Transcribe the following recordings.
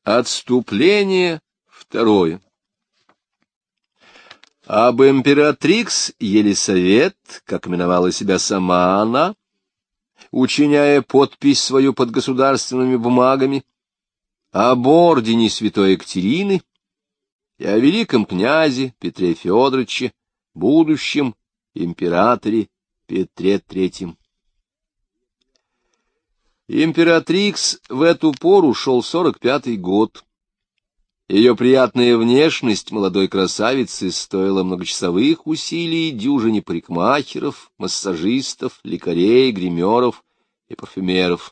Отступление второе. Об императрикс Елисавет, как именовала себя сама она, учиняя подпись свою под государственными бумагами, об ордене святой Екатерины и о великом князе Петре Федоровиче, будущем императоре Петре III. Императрикс в эту пору шел 45-й год. Ее приятная внешность молодой красавицы стоила многочасовых усилий дюжине парикмахеров, массажистов, лекарей, гримеров и парфюмеров.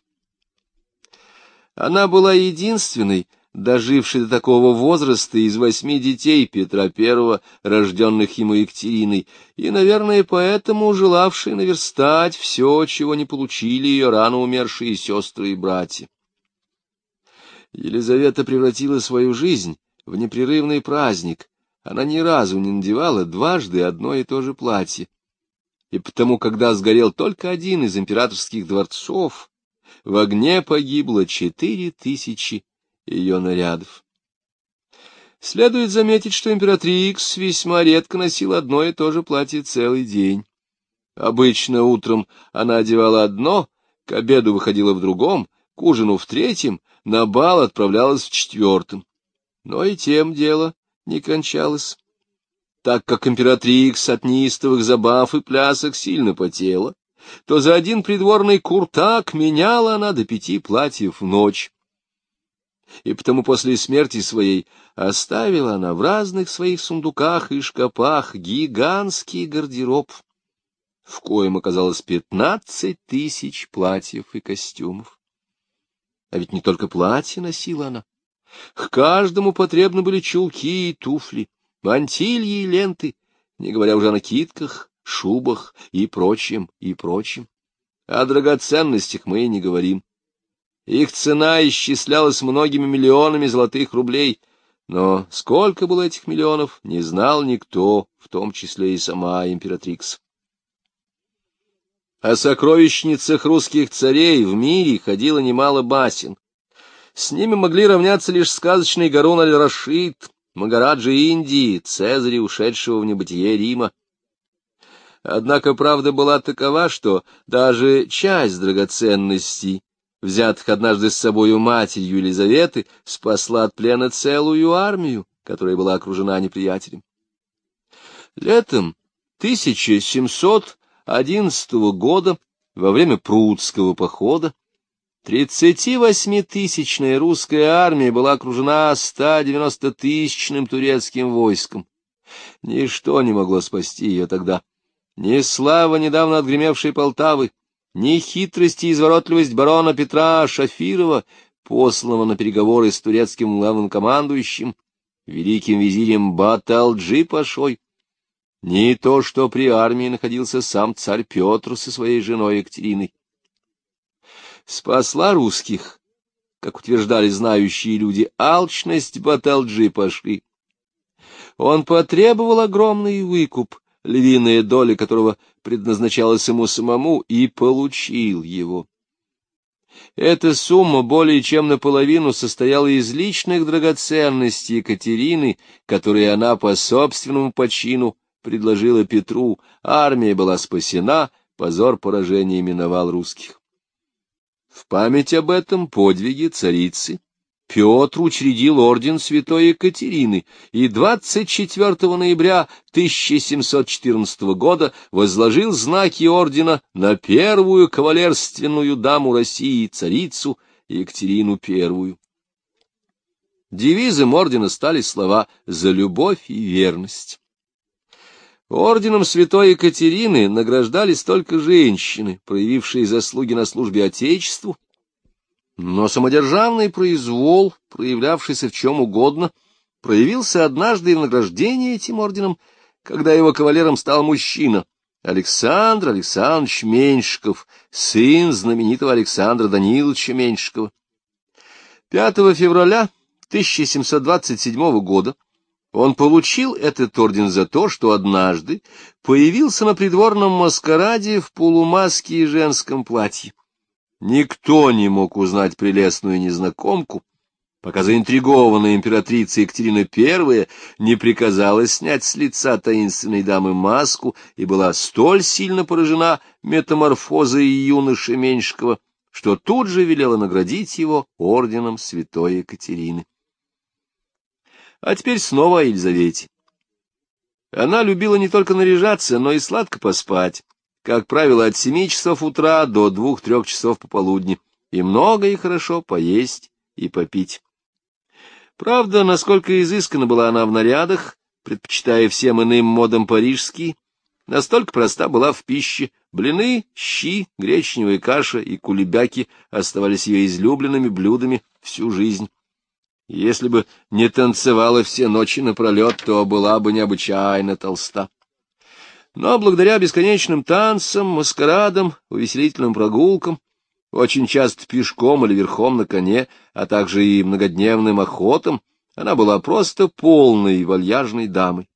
Она была единственной, дожившей до такого возраста из 8 детей Петра I, рожденных ему Екатериной, и, наверное, поэтому желавшей наверстать все, чего не получили ее рано умершие сестры и братья. Елизавета превратила свою жизнь в непрерывный праздник. Она ни разу не надевала дважды одно и то же платье. И потому, когда сгорел только один из императорских дворцов, в огне погибло 4000 ее нарядов. Следует заметить, что императрикс весьма редко носила одно и то же платье целый день. Обычно утром она одевала одно, к обеду выходила в другом, к ужину в третьем, на бал отправлялась в 4-м. Но и тем дело не кончалось. Так как императрикс от неистовых забав и плясок сильно потела, то за один придворный куртак меняла она до 5 платьев в ночь. И потому после смерти своей оставила она в разных своих сундуках и шкапах гигантский гардероб, в коем оказалось 15 000 платьев и костюмов. А ведь не только платья носила она. К каждому потребны были чулки и туфли, мантильи и ленты, не говоря уже о накидках, шубах и прочем, и прочем. О драгоценностях мы и не говорим. Их цена исчислялась многими миллионами золотых рублей, но сколько было этих миллионов, не знал никто, в том числе и сама императрикс. О сокровищницах русских царей в мире ходило немало басен. С ними могли равняться лишь сказочный Гарун аль-Рашид, Магараджа Индии, Цезаря, ушедшего в небытие Рима. Однако правда была такова, что даже часть драгоценностей, взятых однажды с собою матерью Елизаветы, спасла от плена целую армию, которая была окружена неприятелем. Летом 1711 года, во время Прудского похода, 38-тысячная русская армия была окружена 190-тысячным турецким войском. Ничто не могло спасти ее тогда. Ни слава недавно отгремевшей Полтавы, ни хитрость и изворотливость барона Петра Шафирова, посланного на переговоры с турецким главнокомандующим, великим визирем Баталджи-пашой, ни то, что при армии находился сам царь Петр со своей женой Екатериной. Спасла русских, как утверждали знающие люди, алчность Баталджи-паши. Он потребовал огромный выкуп, львиная доля которого предназначалась ему самому, и получил его. Эта сумма более чем наполовину состояла из личных драгоценностей Екатерины, которые она по собственному почину предложила Петру. Армия была спасена, позор поражения миновал русских. В память об этом подвиге царицы Петр учредил орден святой Екатерины и 24 ноября 1714 года возложил знаки ордена на первую кавалерственную даму России, царицу Екатерину I. Девизом ордена стали слова «За любовь и верность». Орденом святой Екатерины награждались только женщины, проявившие заслуги на службе Отечеству, но самодержавный произвол, проявлявшийся в чем угодно, проявился однажды и в награждении этим орденом, когда его кавалером стал мужчина, Александр Александрович Меньшиков, сын знаменитого Александра Даниловича Меньшикова. 5 февраля 1727 года он получил этот орден за то, что однажды появился на придворном маскараде в полумаске и женском платье. Никто не мог узнать прелестную незнакомку, пока заинтригованная императрица Екатерина I не приказала снять с лица таинственной дамы маску и была столь сильно поражена метаморфозой юноши Меньшикова, что тут же велела наградить его орденом святой Екатерины. А теперь снова о Елизавете. Она любила не только наряжаться, но и сладко поспать, как правило, от 7 часов утра до 2-3 часов пополудни, и много и хорошо поесть и попить. Правда, насколько изысканна была она в нарядах, предпочитая всем иным модам парижские, настолько проста была в пище. Блины, щи, гречневая каша и кулебяки оставались ее излюбленными блюдами всю жизнь. Если бы не танцевала все ночи напролет, то была бы необычайно толста. Но благодаря бесконечным танцам, маскарадам, увеселительным прогулкам, очень часто пешком или верхом на коне, а также и многодневным охотам, она была просто полной вальяжной дамой.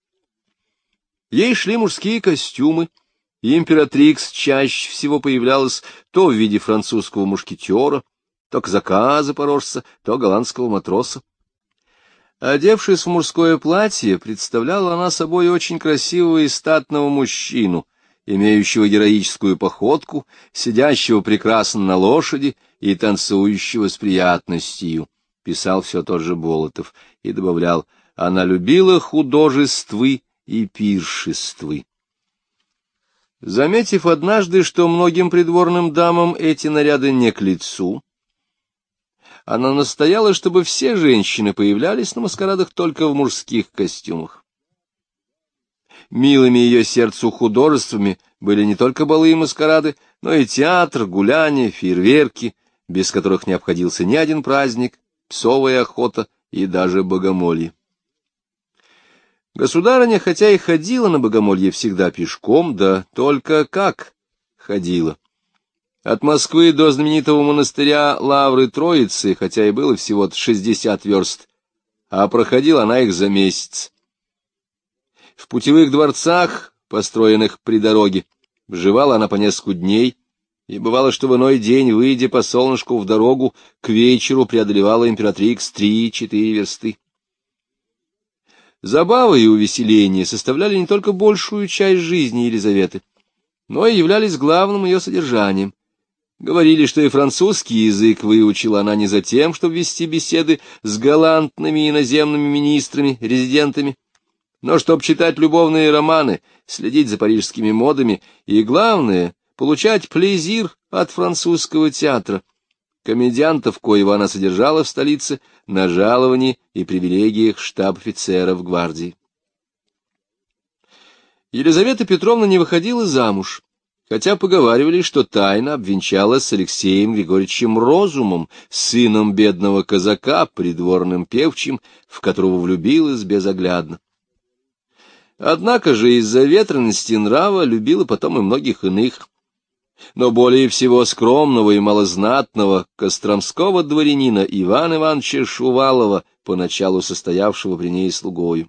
Ей шли мужские костюмы, и императрикс чаще всего появлялась то в виде французского мушкетера, то казака-запорожца, то голландского матроса. Одевшись в мужское платье, представляла она собой очень красивого и статного мужчину, имеющего героическую походку, сидящего прекрасно на лошади и танцующего с приятностью, писал все тот же Болотов, и добавлял: она любила художествы и пиршествы. Заметив однажды, что многим придворным дамам эти наряды не к лицу, она настояла, чтобы все женщины появлялись на маскарадах только в мужских костюмах. Милыми ее сердцу художествами были не только балы и маскарады, но и театр, гуляния, фейерверки, без которых не обходился ни один праздник, псовая охота и даже богомолье. Государыня, хотя и ходила на богомолье всегда пешком, да только как ходила. От Москвы до знаменитого монастыря Лавры Троицы, хотя и было всего-то 60 верст, а проходила она их за месяц. В путевых дворцах, построенных при дороге, бывала она по несколько дней, и бывало, что в иной день, выйдя по солнышку в дорогу, к вечеру преодолевала императрикс 3-4 версты. Забавы и увеселения составляли не только большую часть жизни Елизаветы, но и являлись главным ее содержанием. Говорили, что и французский язык выучила она не за тем, чтобы вести беседы с галантными иноземными министрами, резидентами, но чтобы читать любовные романы, следить за парижскими модами и, главное, получать плезир от французского театра, комедиантов, коего она содержала в столице, на жаловании и привилегиях штаб-офицеров гвардии. Елизавета Петровна не выходила замуж, хотя поговаривали, что тайно обвенчалась с Алексеем Григорьевичем Розумом, сыном бедного казака, придворным певчим, в которого влюбилась безоглядно. Однако же из-за ветрености нрава любила потом и многих иных, но более всего скромного и малознатного костромского дворянина Ивана Ивановича Шувалова, поначалу состоявшего при ней слугою.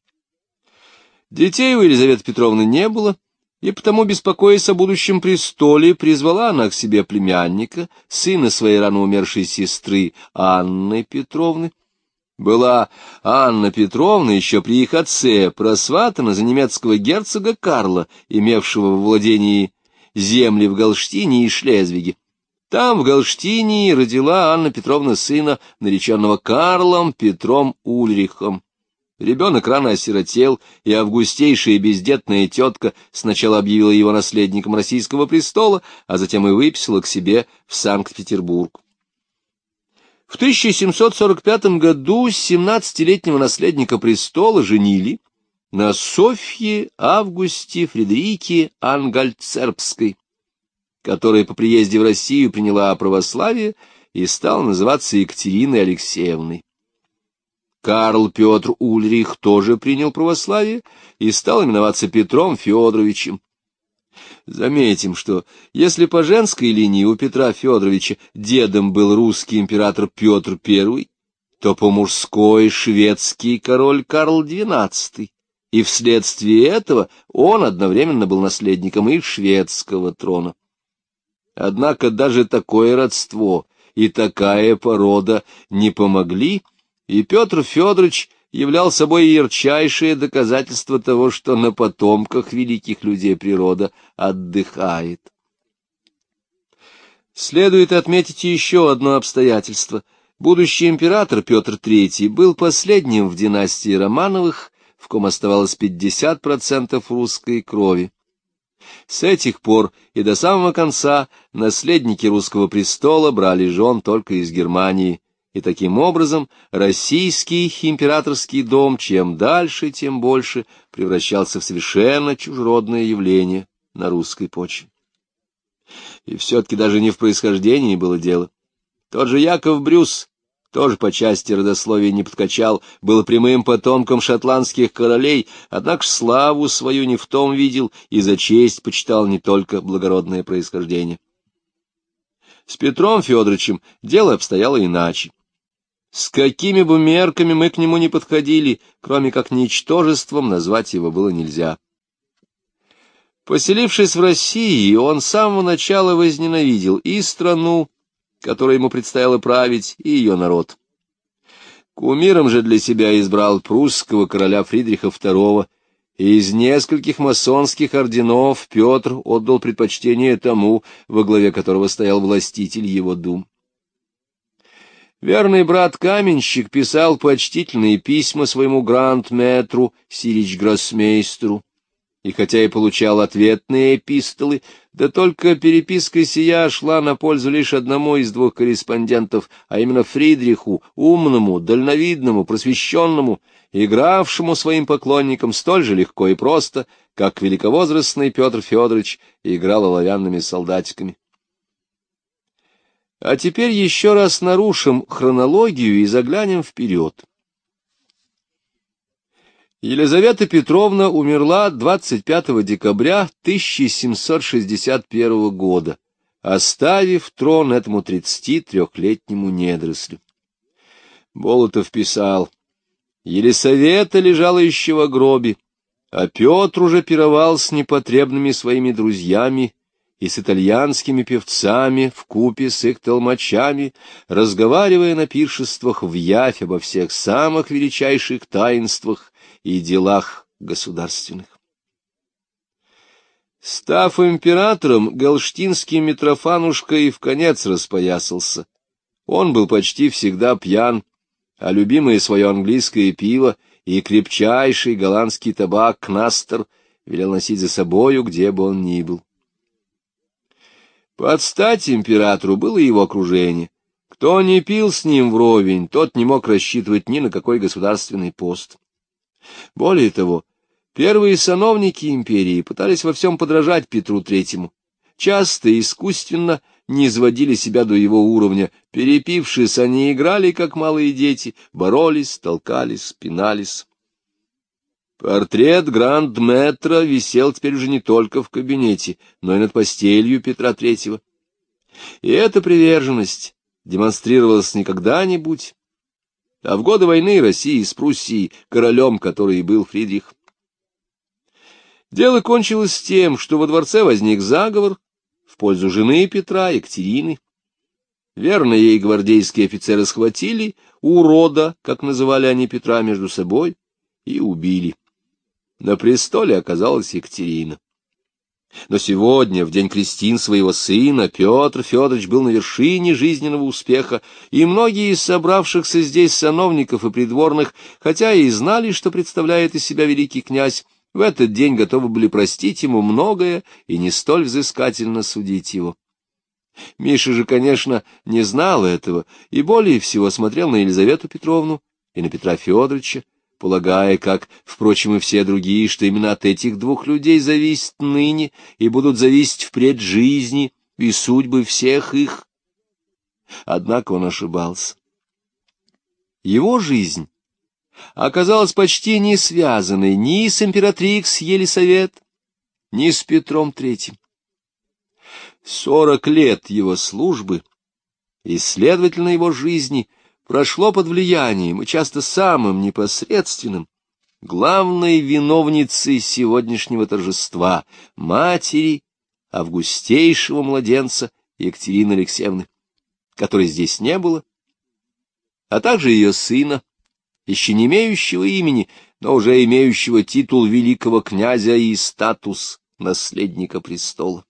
Детей у Елизаветы Петровны не было, и потому, беспокоясь о будущем престоле, призвала она к себе племянника, сына своей рано умершей сестры Анны Петровны. Была Анна Петровна еще при их отце просватана за немецкого герцога Карла, имевшего во владении земли в Галштине и Шлезвиге. Там, в Галштине, родила Анна Петровна сына, нареченного Карлом Петром Ульрихом. Ребенок рано осиротел, и августейшая бездетная тетка сначала объявила его наследником российского престола, а затем и выписала к себе в Санкт-Петербург. В 1745 году 17-летнего наследника престола женили на Софье Августе Фредерике Ангальцербской, которая по приезде в Россию приняла православие и стала называться Екатериной Алексеевной. Карл Петр Ульрих тоже принял православие и стал именоваться Петром Федоровичем. Заметим, что если по женской линии у Петра Федоровича дедом был русский император Петр I, то по мужской шведский король Карл XII, и вследствие этого он одновременно был наследником и шведского трона. Однако даже такое родство и такая порода не помогли, и Петр Федорович являл собой ярчайшее доказательство того, что на потомках великих людей природа отдыхает. Следует отметить еще одно обстоятельство. Будущий император Петр III был последним в династии Романовых, в ком оставалось 50% русской крови. С этих пор и до самого конца наследники русского престола брали жен только из Германии, и таким образом российский императорский дом чем дальше, тем больше превращался в совершенно чужеродное явление на русской почве. И все-таки даже не в происхождении было дело. Тот же Яков Брюс, тоже по части родословия не подкачал, был прямым потомком шотландских королей, однако славу свою не в том видел и за честь почитал не только благородное происхождение. С Петром Федоровичем дело обстояло иначе. С какими бы мерками мы к нему не подходили, кроме как ничтожеством назвать его было нельзя. Поселившись в России, он с самого начала возненавидел и страну, которой ему предстояло править, и ее народ. Кумиром же для себя избрал прусского короля Фридриха II, и из нескольких масонских орденов Петр отдал предпочтение тому, во главе которого стоял властитель его дум. Верный брат-каменщик писал почтительные письма своему гранд-мэтру Сирич-гроссмейстеру, и хотя и получал ответные эпистолы, да только переписка сия шла на пользу лишь одному из двух корреспондентов, а именно Фридриху, умному, дальновидному, просвещенному, игравшему своим поклонникам столь же легко и просто, как великовозрастный Петр Федорович играл оловянными солдатиками. А теперь еще раз нарушим хронологию и заглянем вперед. Елизавета Петровна умерла 25 декабря 1761 года, оставив трон этому 33-летнему недорослю. Болотов писал: «Елисавета лежала еще во гробе, а Петр уже пировал с непотребными своими друзьями и с итальянскими певцами вкупе с их толмачами, разговаривая на пиршествах вявь обо всех самых величайших таинствах и делах государственных». Став императором, галштинский Митрофанушка и вконец распоясался. Он был почти всегда пьян, а любимое свое английское пиво и крепчайший голландский табак Кнастер велел носить за собою, где бы он ни был. Под стать императору было его окружение. Кто не пил с ним вровень, тот не мог рассчитывать ни на какой государственный пост. Более того, первые сановники империи пытались во всем подражать Петру Третьему, часто и искусственно низводили себя до его уровня, перепившись, они играли, как малые дети, боролись, толкались, пинались. Портрет гранд-мэтра висел теперь уже не только в кабинете, но и над постелью Петра Третьего. И эта приверженность демонстрировалась не когда-нибудь, а в годы войны России с Пруссией, королем которой и был Фридрих. Дело кончилось тем, что во дворце возник заговор в пользу жены Петра, Екатерины. Верные ей гвардейские офицеры схватили урода, как называли они Петра, между собой и убили. На престоле оказалась Екатерина. Но сегодня, в день крестин своего сына, Петр Федорович был на вершине жизненного успеха, и многие из собравшихся здесь сановников и придворных, хотя и знали, что представляет из себя великий князь, в этот день готовы были простить ему многое и не столь взыскательно судить его. Миша же, конечно, не знал этого и более всего смотрел на Елизавету Петровну и на Петра Федоровича, полагая, как, впрочем, и все другие, что именно от этих двух людей зависит ныне и будут зависеть впредь жизни и судьбы всех их. Однако он ошибался. Его жизнь оказалась почти не связанной ни с императрикс Елисавет, ни с Петром Третьим. 40 лет его службы и, следовательно, его жизни прошло под влиянием и часто самым непосредственным, главной виновницей сегодняшнего торжества, матери августейшего младенца Екатерины Алексеевны. которой здесь не было, а также ее сына, еще не имеющего имени, но уже имеющего титул великого князя и статус наследника престола.